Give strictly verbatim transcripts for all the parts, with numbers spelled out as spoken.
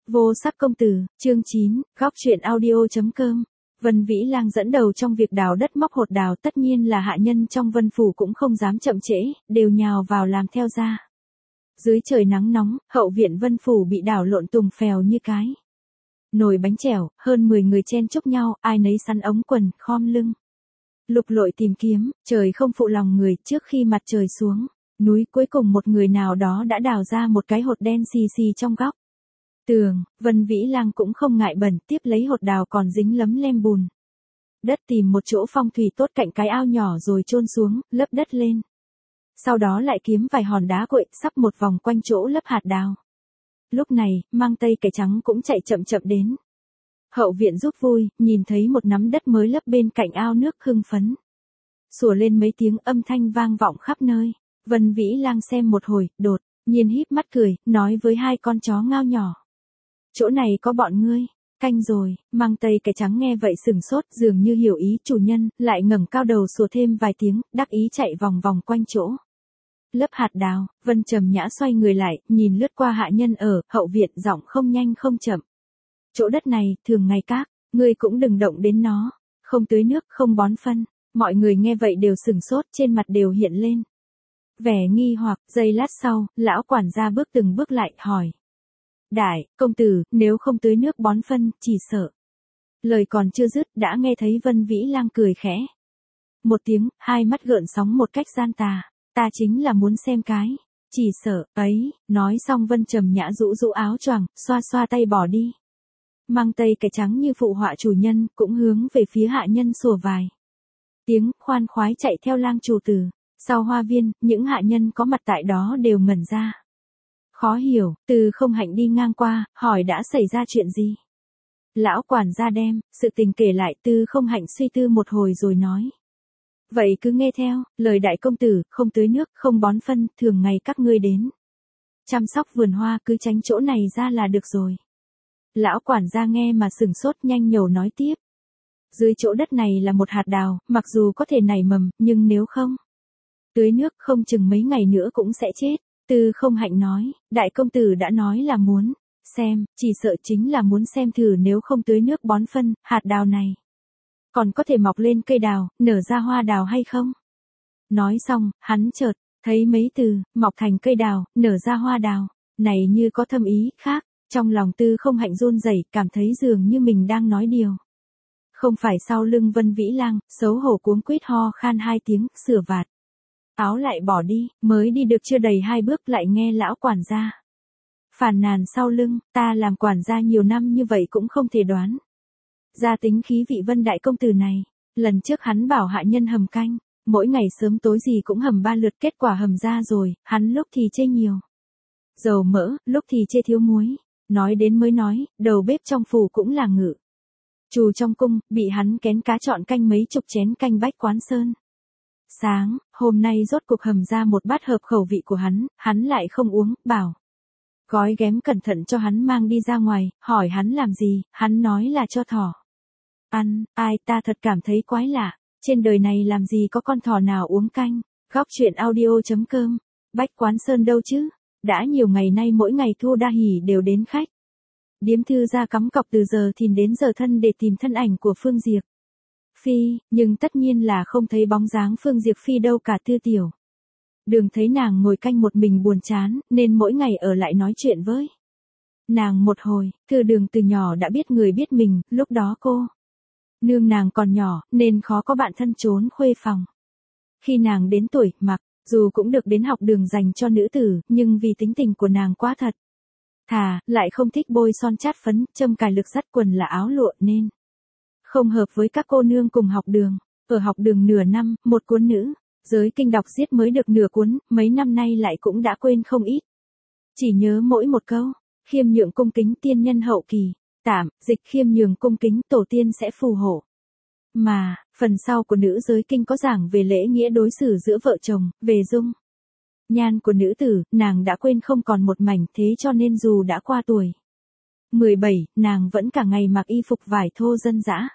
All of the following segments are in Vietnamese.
Vô sắc công tử, chương chín, góc truyện audio.com. Vân Vĩ Lang dẫn đầu trong việc đào đất móc hột đào, tất nhiên là hạ nhân trong Vân Phủ cũng không dám chậm trễ, đều nhào vào làm theo ra. Dưới trời nắng nóng, hậu viện Vân Phủ bị đảo lộn tùng phèo như cái nồi bánh chèo, hơn mười người chen chúc nhau, ai nấy sắn ống quần, khom lưng. Lục lội tìm kiếm, trời không phụ lòng người, trước khi mặt trời xuống núi cuối cùng một người nào đó đã đào ra một cái hột đen xì xì trong góc tường. Vân Vĩ Lang cũng không ngại bẩn, tiếp lấy hột đào còn dính lấm lem bùn đất, tìm một chỗ phong thủy tốt cạnh cái ao nhỏ rồi chôn xuống, lấp đất lên. Sau đó lại kiếm vài hòn đá cuội, sắp một vòng quanh chỗ lấp hạt đào. Lúc này, Mang Tây Cải Trắng cũng chạy chậm chậm đến hậu viện giúp vui, nhìn thấy một nắm đất mới lấp bên cạnh ao nước, hưng phấn sủa lên mấy tiếng, âm thanh vang vọng khắp nơi. Vân Vĩ Lang xem một hồi, đột nhiên híp mắt cười, nói với hai con chó ngao nhỏ: chỗ này có bọn ngươi, canh rồi. Mang Tây Cải Trắng nghe vậy sừng sốt, dường như hiểu ý chủ nhân, lại ngẩng cao đầu sủa thêm vài tiếng, đắc ý chạy vòng vòng quanh chỗ lấp hạt đào. Vân Trầm Nhã xoay người lại, nhìn lướt qua hạ nhân ở hậu viện, giọng không nhanh không chậm: chỗ đất này, thường ngày các ngươi cũng đừng động đến nó, không tưới nước, không bón phân. Mọi người nghe vậy đều sừng sốt, trên mặt đều hiện lên vẻ nghi hoặc. Giây lát sau, lão quản gia bước từng bước lại, hỏi: đại công tử, nếu không tưới nước bón phân, chỉ sợ. Lời còn chưa dứt, đã nghe thấy Vân Vĩ Lang cười khẽ một tiếng, hai mắt gợn sóng một cách gian tà: ta chính là muốn xem cái chỉ sợ ấy. Nói xong Vân Trầm Nhã rũ rũ áo choàng, xoa xoa tay bỏ đi. Mang Tây Cải Trắng như phụ họa chủ nhân, cũng hướng về phía hạ nhân sủa vài tiếng, khoan khoái chạy theo Lang chủ tử. Sau hoa viên, những hạ nhân có mặt tại đó đều ngẩn ra, khó hiểu. Từ Không Hạnh đi ngang qua, hỏi đã xảy ra chuyện gì. Lão quản gia đem sự tình kể lại. Từ Không Hạnh suy tư một hồi rồi nói: vậy cứ nghe theo lời đại công tử, không tưới nước, không bón phân, thường ngày các ngươi đến chăm sóc vườn hoa, cứ tránh chỗ này ra là được rồi. Lão quản gia nghe mà sừng sốt, nhanh nhẩu nói tiếp: dưới chỗ đất này là một hạt đào, mặc dù có thể nảy mầm, nhưng nếu không tưới nước, không chừng mấy ngày nữa cũng sẽ chết. Từ Không Hạnh nói: đại công tử đã nói là muốn xem, chỉ sợ chính là muốn xem thử nếu không tưới nước bón phân, hạt đào này còn có thể mọc lên cây đào, nở ra hoa đào hay không. Nói xong, hắn chợt thấy mấy từ mọc thành cây đào, nở ra hoa đào này như có thâm ý khác. Trong lòng Tư Không Hạnh run rẩy, cảm thấy dường như mình đang nói điều không phải. Sau lưng Vân Vĩ Lang, xấu hổ cuống quýt ho khan hai tiếng, sửa vạt áo lại bỏ đi. Mới đi được chưa đầy hai bước, lại nghe lão quản gia phàn nàn sau lưng: ta làm quản gia nhiều năm như vậy cũng không thể đoán ra tính khí vị Vân đại công tử này. Lần trước hắn bảo hạ nhân hầm canh, mỗi ngày sớm tối gì cũng hầm ba lượt, kết quả hầm ra rồi, hắn lúc thì chê nhiều dầu mỡ, lúc thì chê thiếu muối. Nói đến mới nói, đầu bếp trong phủ cũng là ngự trù trong cung, bị hắn kén cá chọn canh mấy chục chén canh Bách Quán Sơn. Sáng, hôm nay rốt cuộc hầm ra một bát hợp khẩu vị của hắn, hắn lại không uống, bảo gói ghém cẩn thận cho hắn mang đi ra ngoài. Hỏi hắn làm gì, hắn nói là cho thỏ ăn. Ai, ta thật cảm thấy quái lạ, trên đời này làm gì có con thỏ nào uống canh. Góc truyện audio.com. Bách Quán Sơn đâu chứ, đã nhiều ngày nay mỗi ngày Thu Đa Hỉ đều đến khách điếm thư ra cắm cọc từ giờ thìn đến giờ thân để tìm thân ảnh của Phương Diệp Phi, nhưng tất nhiên là không thấy bóng dáng Phương Diệp Phi đâu cả. Tư Tiểu Đường thấy nàng ngồi canh một mình buồn chán, nên mỗi ngày ở lại nói chuyện với nàng một hồi. Thư Đường từ nhỏ đã biết người biết mình, lúc đó cô nương nàng còn nhỏ, nên khó có bạn thân trốn khuê phòng. Khi nàng đến tuổi, mặc dù cũng được đến học đường dành cho nữ tử, nhưng vì tính tình của nàng quá thật thà, lại không thích bôi son chát phấn, châm cài lực dắt quần là áo lụa, nên không hợp với các cô nương cùng học đường. Ở học đường nửa năm, một cuốn nữ giới kinh đọc giết mới được nửa cuốn, mấy năm nay lại cũng đã quên không ít. Chỉ nhớ mỗi một câu: khiêm nhượng cung kính tiên nhân hậu kỳ, tạm dịch khiêm nhường cung kính tổ tiên sẽ phù hộ. Mà, phần sau của nữ giới kinh có giảng về lễ nghĩa đối xử giữa vợ chồng, về dung nhan của nữ tử, nàng đã quên không còn một mảnh. Thế cho nên dù đã qua tuổi mười bảy, nàng vẫn cả ngày mặc y phục vải thô dân dã.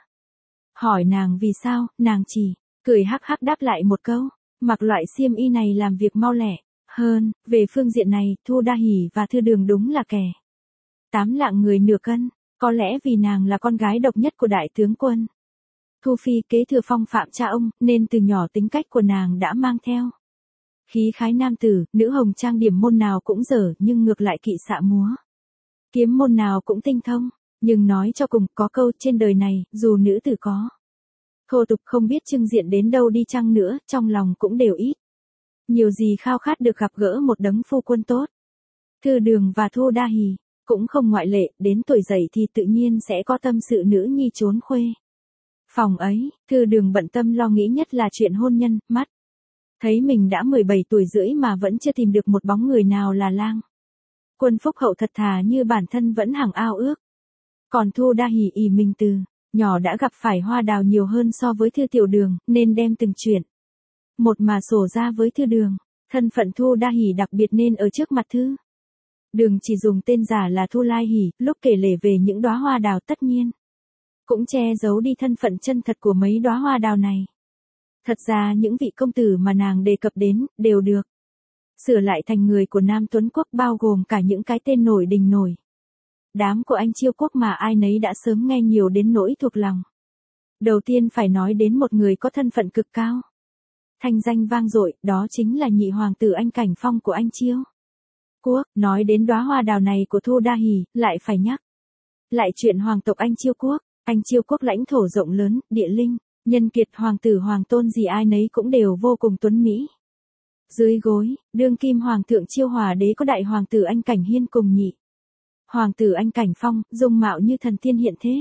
Hỏi nàng vì sao, nàng chỉ cười hắc hắc đáp lại một câu: mặc loại xiêm y này làm việc mau lẹ hơn. Về phương diện này, Thu Đa Hỉ và Thư Đường đúng là kẻ tám lạng người nửa cân, có lẽ vì nàng là con gái độc nhất của đại tướng quân. Thu Phi kế thừa phong phạm cha ông, nên từ nhỏ tính cách của nàng đã mang theo. Khí khái nam tử, nữ hồng trang điểm môn nào cũng dở nhưng ngược lại kỵ xạ múa. Kiếm môn nào cũng tinh thông, nhưng nói cho cùng có câu trên đời này, dù nữ tử có thô tục không biết trưng diện đến đâu đi chăng nữa, trong lòng cũng đều ít. Nhiều gì khao khát được gặp gỡ một đấng phu quân tốt. Thư Đường và Thu Đa Hỉ cũng không ngoại lệ, đến tuổi dậy thì tự nhiên sẽ có tâm sự nữ nhi trốn khuê. Phòng ấy, Thư Đường bận tâm lo nghĩ nhất là chuyện hôn nhân, mắt thấy mình đã mười bảy tuổi rưỡi mà vẫn chưa tìm được một bóng người nào là lang quân phúc hậu thật thà như bản thân vẫn hằng ao ước. Còn Thu Đa Hỉ ỷ mình từ nhỏ đã gặp phải hoa đào nhiều hơn so với Thư Tiểu Đường, nên đem từng chuyện một mà sổ ra với Thư Đường. Thân phận Thu Đa Hỉ đặc biệt nên ở trước mặt Thư Đường chỉ dùng tên giả là Thu Lai Hỉ, lúc kể lể về những đóa hoa đào tất nhiên cũng che giấu đi thân phận chân thật của mấy đóa hoa đào này. Thật ra những vị công tử mà nàng đề cập đến, đều được sửa lại thành người của Nam Tuấn Quốc, bao gồm cả những cái tên nổi đình nổi đám của anh Chiêu Quốc mà ai nấy đã sớm nghe nhiều đến nỗi thuộc lòng. Đầu tiên phải nói đến một người có thân phận cực cao, thanh danh vang dội, đó chính là nhị hoàng tử Anh Cảnh Phong của anh Chiêu Quốc. Nói đến đóa hoa đào này của Thu Đa Hỉ, lại phải nhắc lại chuyện hoàng tộc Anh Chiêu Quốc. Anh Chiêu Quốc lãnh thổ rộng lớn, địa linh, nhân kiệt, hoàng tử hoàng tôn gì ai nấy cũng đều vô cùng tuấn mỹ. Dưới gối, đương kim hoàng thượng Chiêu Hòa đế có đại hoàng tử Anh Cảnh Hiên cùng nhị hoàng tử Anh Cảnh Phong, dung mạo như thần tiên hiện thế.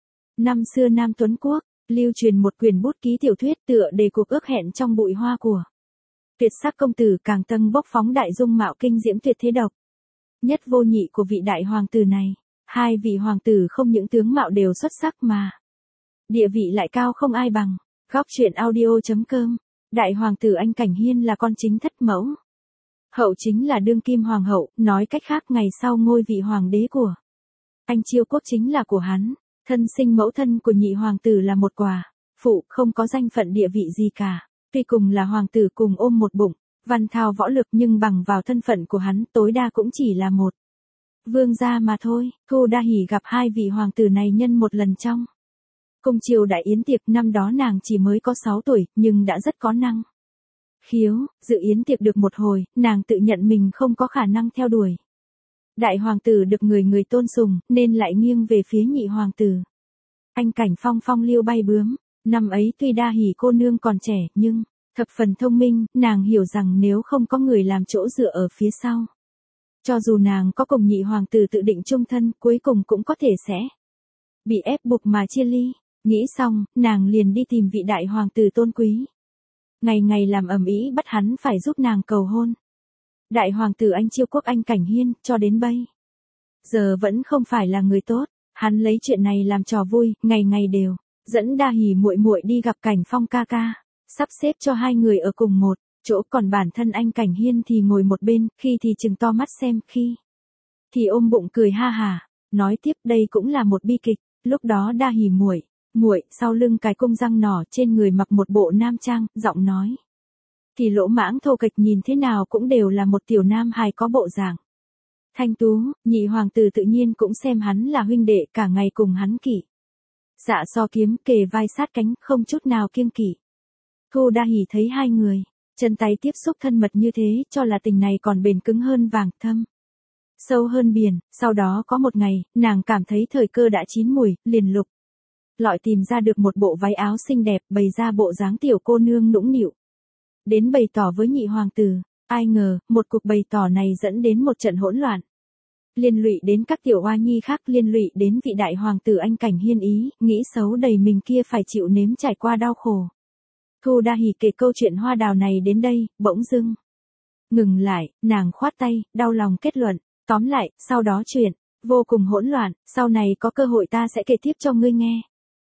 Năm xưa Nam Tuấn Quốc lưu truyền một quyển bút ký tiểu thuyết tựa đề cuộc ước hẹn trong bụi hoa của tuyệt sắc công tử Càng Tân bốc phóng đại dung mạo kinh diễm tuyệt thế độc nhất vô nhị của vị đại hoàng tử này. Hai vị hoàng tử không những tướng mạo đều xuất sắc mà địa vị lại cao không ai bằng. Góc truyện audio chấm com. Đại hoàng tử Anh Cảnh Hiên là con chính thất mẫu. Hậu chính là đương kim hoàng hậu, nói cách khác ngày sau ngôi vị hoàng đế của Anh Chiêu Quốc chính là của hắn. Thân sinh mẫu thân của nhị hoàng tử là một quả phụ, không có danh phận địa vị gì cả. Tuy cùng là hoàng tử cùng ôm một bụng văn thao võ lực, nhưng bằng vào thân phận của hắn tối đa cũng chỉ là một vương gia mà thôi. Thu Đa Hỉ gặp hai vị hoàng tử này nhân một lần trong cung triều đại yến tiệc. Năm đó nàng chỉ mới có sáu tuổi, nhưng đã rất có năng khiếu. Dự yến tiệc được một hồi, nàng tự nhận mình không có khả năng theo đuổi đại hoàng tử được người người tôn sùng, nên lại nghiêng về phía nhị hoàng tử Anh Cảnh Phong, phong lưu bay bướm. Năm ấy tuy Đa Hỉ cô nương còn trẻ, nhưng thập phần thông minh. Nàng hiểu rằng nếu không có người làm chỗ dựa ở phía sau, cho dù nàng có cùng nhị hoàng tử tự định chung thân, cuối cùng cũng có thể sẽ bị ép buộc mà chia ly. Nghĩ xong, nàng liền đi tìm vị đại hoàng tử tôn quý, ngày ngày làm ầm ĩ bắt hắn phải giúp nàng cầu hôn. Đại hoàng tử Anh Chiêu Quốc Anh Cảnh Hiên, cho đến bây giờ vẫn không phải là người tốt. Hắn lấy chuyện này làm trò vui, ngày ngày đều dẫn Đa Hỉ muội muội đi gặp Cảnh Phong ca ca, sắp xếp cho hai người ở cùng một chỗ, còn bản thân Anh Cảnh Hiên thì ngồi một bên, khi thì trừng to mắt xem, khi thì ôm bụng cười ha hả. Nói tiếp đây cũng là một bi kịch. Lúc đó Đa Hỉ muội muội sau lưng cài cung răng nỏ, trên người mặc một bộ nam trang, giọng nói thì lỗ mãng thô kệch, nhìn thế nào cũng đều là một tiểu nam hài có bộ dạng thanh tú. Nhị hoàng tử tự nhiên cũng xem hắn là huynh đệ, cả ngày cùng hắn kỵ dạ so kiếm, kề vai sát cánh, không chút nào kiêng kỵ. Thu Đa Hỉ thấy hai người chân tay tiếp xúc thân mật như thế, cho là tình này còn bền cứng hơn vàng, thâm sâu hơn biển. Sau đó có một ngày, nàng cảm thấy thời cơ đã chín mùi, liền lục lọi tìm ra được một bộ váy áo xinh đẹp, bày ra bộ dáng tiểu cô nương nũng nịu đến bày tỏ với nhị hoàng tử. Ai ngờ, một cuộc bày tỏ này dẫn đến một trận hỗn loạn, liên lụy đến các tiểu oa nhi khác, liên lụy đến vị đại hoàng tử Anh Cảnh Hiên ý nghĩ xấu đầy mình kia phải chịu nếm trải qua đau khổ. Thu Đa Hỉ kể câu chuyện hoa đào này đến đây, bỗng dưng ngừng lại, nàng khoát tay, đau lòng kết luận, tóm lại, sau đó chuyện vô cùng hỗn loạn, sau này có cơ hội ta sẽ kể tiếp cho ngươi nghe.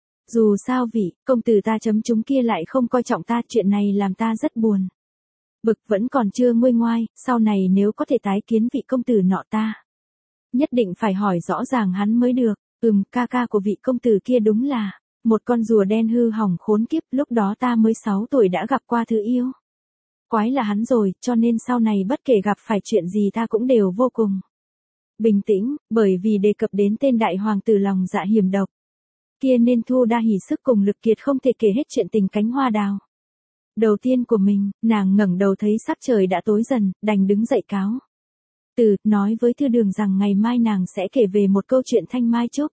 Dù sao vị công tử ta chấm chúng kia lại không coi trọng ta, chuyện này làm ta rất buồn bực, vẫn còn chưa nguôi ngoai. Sau này nếu có thể tái kiến vị công tử nọ, ta nhất định phải hỏi rõ ràng hắn mới được. Ừm, ca ca của vị công tử kia đúng là một con rùa đen hư hỏng khốn kiếp, lúc đó ta mới sáu tuổi đã gặp qua thứ yêu quái là hắn rồi, cho nên sau này bất kể gặp phải chuyện gì ta cũng đều vô cùng bình tĩnh, bởi vì đề cập đến tên đại hoàng tử lòng dạ hiểm độc. Kia nên Thu Đa Hỉ sức cùng lực kiệt không thể kể hết chuyện tình cánh hoa đào. Đầu tiên của mình, nàng ngẩng đầu thấy sắc trời đã tối dần, đành đứng dậy cáo từ, nói với Thư Đường rằng ngày mai nàng sẽ kể về một câu chuyện thanh mai trúc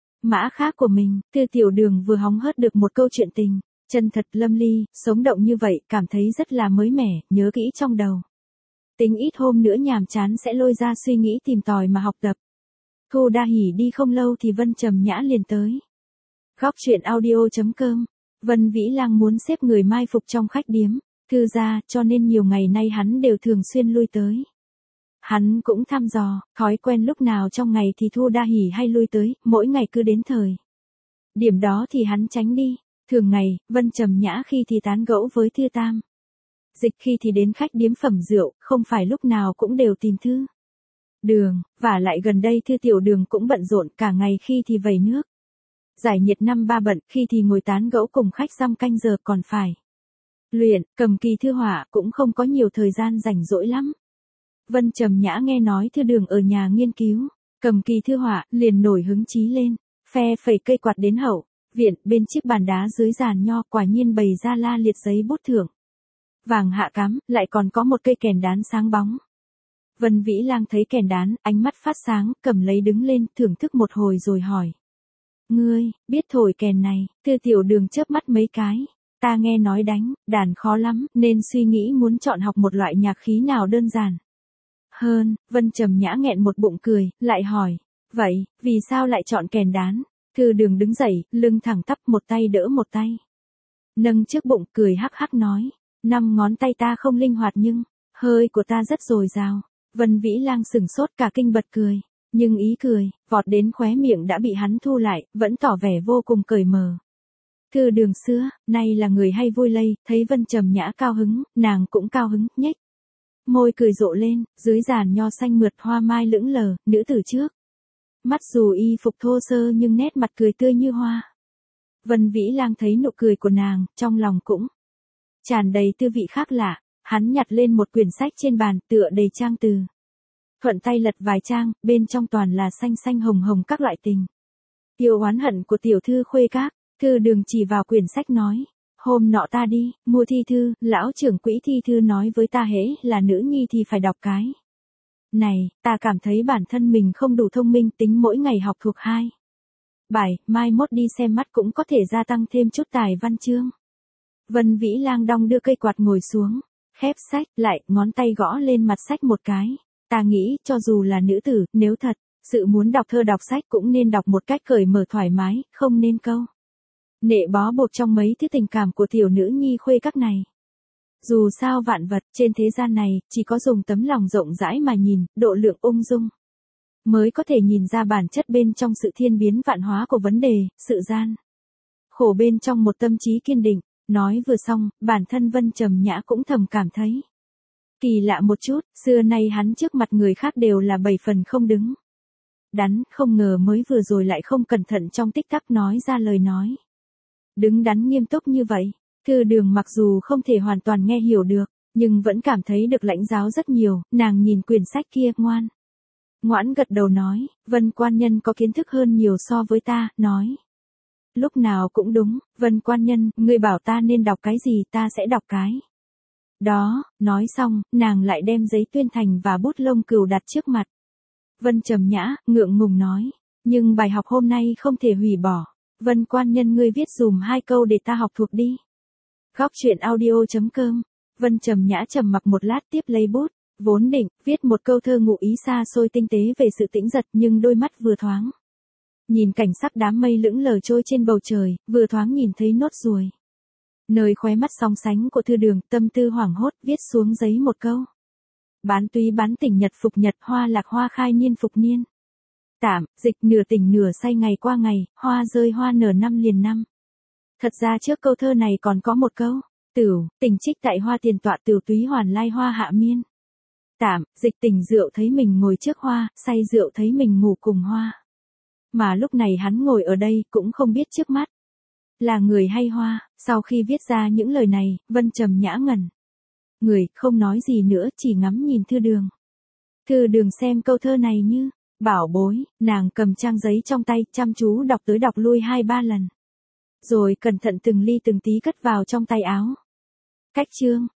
mã khác của mình. Thư Tiểu Đường vừa hóng hớt được một câu chuyện tình, chân thật lâm ly, sống động như vậy, cảm thấy rất là mới mẻ, nhớ kỹ trong đầu. Tính ít hôm nữa nhàm chán sẽ lôi ra suy nghĩ tìm tòi mà học tập. Thu Đa Hỉ đi không lâu thì Vân Trầm Nhã liền tới. Góc truyện audio chấm com. Vân Vĩ Lang muốn xếp người mai phục trong khách điếm, thư gia, cho nên nhiều ngày nay hắn đều thường xuyên lui tới. Hắn cũng thăm dò, thói quen lúc nào trong ngày thì Thu Đa Hỉ hay lui tới, mỗi ngày cứ đến thời điểm đó thì hắn tránh đi. Thường ngày, Vân Trầm Nhã khi thì tán gẫu với Thư Tam Dịch, khi thì đến khách điếm phẩm rượu, không phải lúc nào cũng đều tìm Thư Đường, và lại gần đây Thư Tiểu Đường cũng bận rộn, cả ngày khi thì vẩy nước giải nhiệt năm ba bận, khi thì ngồi tán gẫu cùng khách dăm canh giờ, còn phải luyện, cầm kỳ thư họa, cũng không có nhiều thời gian rảnh rỗi lắm. Vân Trầm Nhã nghe nói Thư Đường ở nhà nghiên cứu cầm kỳ thư họa, liền nổi hứng chí lên, phe phẩy cây quạt đến hậu viện, bên chiếc bàn đá dưới giàn nho quả nhiên bày ra la liệt giấy bút thưởng vàng hạ cám, lại còn có một cây kèn đán sáng bóng. Vân Vĩ Lang thấy kèn đán, ánh mắt phát sáng, cầm lấy đứng lên, thưởng thức một hồi rồi hỏi: Ngươi, biết thổi kèn này? Thư Tiểu Đường chớp mắt mấy cái. Ta nghe nói đánh đàn khó lắm, nên suy nghĩ muốn chọn học một loại nhạc khí nào đơn giản hơn. Vân Trầm Nhã nghẹn một bụng cười, lại hỏi: Vậy, vì sao lại chọn kèn đán? Thư Đường đứng dậy, lưng thẳng tắp, một tay đỡ một tay nâng trước bụng, cười hắc hắc nói: Năm ngón tay ta không linh hoạt nhưng hơi của ta rất dồi dào. Vân Vĩ Lang sửng sốt cả kinh bật cười. Nhưng ý cười, vọt đến khóe miệng đã bị hắn thu lại, vẫn tỏ vẻ vô cùng cởi mở. Thư Đường xưa, nay là người hay vui lây, thấy Vân Trầm Nhã cao hứng, nàng cũng cao hứng, nhếch môi cười rộ lên, dưới giàn nho xanh mượt hoa mai lững lờ, nữ tử trước mắt dù y phục thô sơ nhưng nét mặt cười tươi như hoa. Vân Vĩ Lang thấy nụ cười của nàng, trong lòng cũng tràn đầy tư vị khác lạ. Hắn nhặt lên một quyển sách trên bàn, tựa đầy trang từ. Thuận tay lật vài trang, bên trong toàn là xanh xanh hồng hồng các loại tình yêu oán hận của tiểu thư khuê các. Thư Đường chỉ vào quyển sách nói: Hôm nọ ta đi mua thi thư, lão trưởng quỹ thi thư nói với ta hễ là nữ nhi thì phải đọc cái này. Ta cảm thấy bản thân mình không đủ thông minh, tính mỗi ngày học thuộc hai bài, mai mốt đi xem mắt cũng có thể gia tăng thêm chút tài văn chương. Vân Vĩ Lang đong đưa cây quạt ngồi xuống, khép sách lại, ngón tay gõ lên mặt sách một cái. Ta nghĩ, cho dù là nữ tử, nếu thật sự muốn đọc thơ đọc sách cũng nên đọc một cách cởi mở thoải mái, không nên câu nệ bó buộc trong mấy thứ tình cảm của tiểu nữ nhi khuê các này. Dù sao vạn vật trên thế gian này, chỉ có dùng tấm lòng rộng rãi mà nhìn, độ lượng ung dung, mới có thể nhìn ra bản chất bên trong sự thiên biến vạn hóa của vấn đề, sự gian khổ bên trong một tâm trí kiên định. Nói vừa xong, bản thân Vân Trầm Nhã cũng thầm cảm thấy kỳ lạ một chút, xưa nay hắn trước mặt người khác đều là bảy phần không đứng đắn, không ngờ mới vừa rồi lại không cẩn thận trong tích tắc nói ra lời nói đứng đắn nghiêm túc như vậy. Thư Đường mặc dù không thể hoàn toàn nghe hiểu được, nhưng vẫn cảm thấy được lãnh giáo rất nhiều. Nàng nhìn quyển sách kia, ngoan ngoãn gật đầu nói: Vân quan nhân có kiến thức hơn nhiều so với ta. Nói lúc nào cũng đúng, Vân quan nhân, ngươi bảo ta nên đọc cái gì, ta sẽ đọc cái đó. Nói xong, nàng lại đem giấy tuyên thành và bút lông cừu đặt trước mặt. Vân Trầm Nhã ngượng ngùng nói: Nhưng bài học hôm nay không thể hủy bỏ. Vân quan nhân, ngươi viết dùm hai câu để ta học thuộc đi. Góc truyện audio chấm com. Vân Trầm Nhã trầm mặc một lát, tiếp lấy bút, vốn định viết một câu thơ ngụ ý xa xôi tinh tế về sự tĩnh giật, nhưng đôi mắt vừa thoáng nhìn cảnh sắc đám mây lững lờ trôi trên bầu trời, vừa thoáng nhìn thấy nốt ruồi nơi khóe mắt song sánh của Thư Đường, tâm tư hoảng hốt, viết xuống giấy một câu: Bán túy bán tỉnh nhật phục nhật, hoa lạc hoa khai niên phục niên. Tạm dịch: nửa tỉnh nửa say ngày qua ngày, hoa rơi hoa nở năm liền năm. Thật ra trước câu thơ này còn có một câu: Tửu, tỉnh trích tại hoa tiền tọa, tửu túy hoàn lai hoa hạ miên. Tạm dịch: tỉnh rượu thấy mình ngồi trước hoa, say rượu thấy mình ngủ cùng hoa. Mà lúc này hắn ngồi ở đây, cũng không biết trước mắt là người hay hoa. Sau khi viết ra những lời này, Vân Trầm Nhã ngẩn người, không nói gì nữa, chỉ ngắm nhìn Thư Đường. Thư Đường xem câu thơ này như Bảo bối, nàng cầm trang giấy trong tay, chăm chú đọc tới đọc lui hai ba lần. Rồi cẩn thận từng ly từng tí cất vào trong tay áo. Cách chương,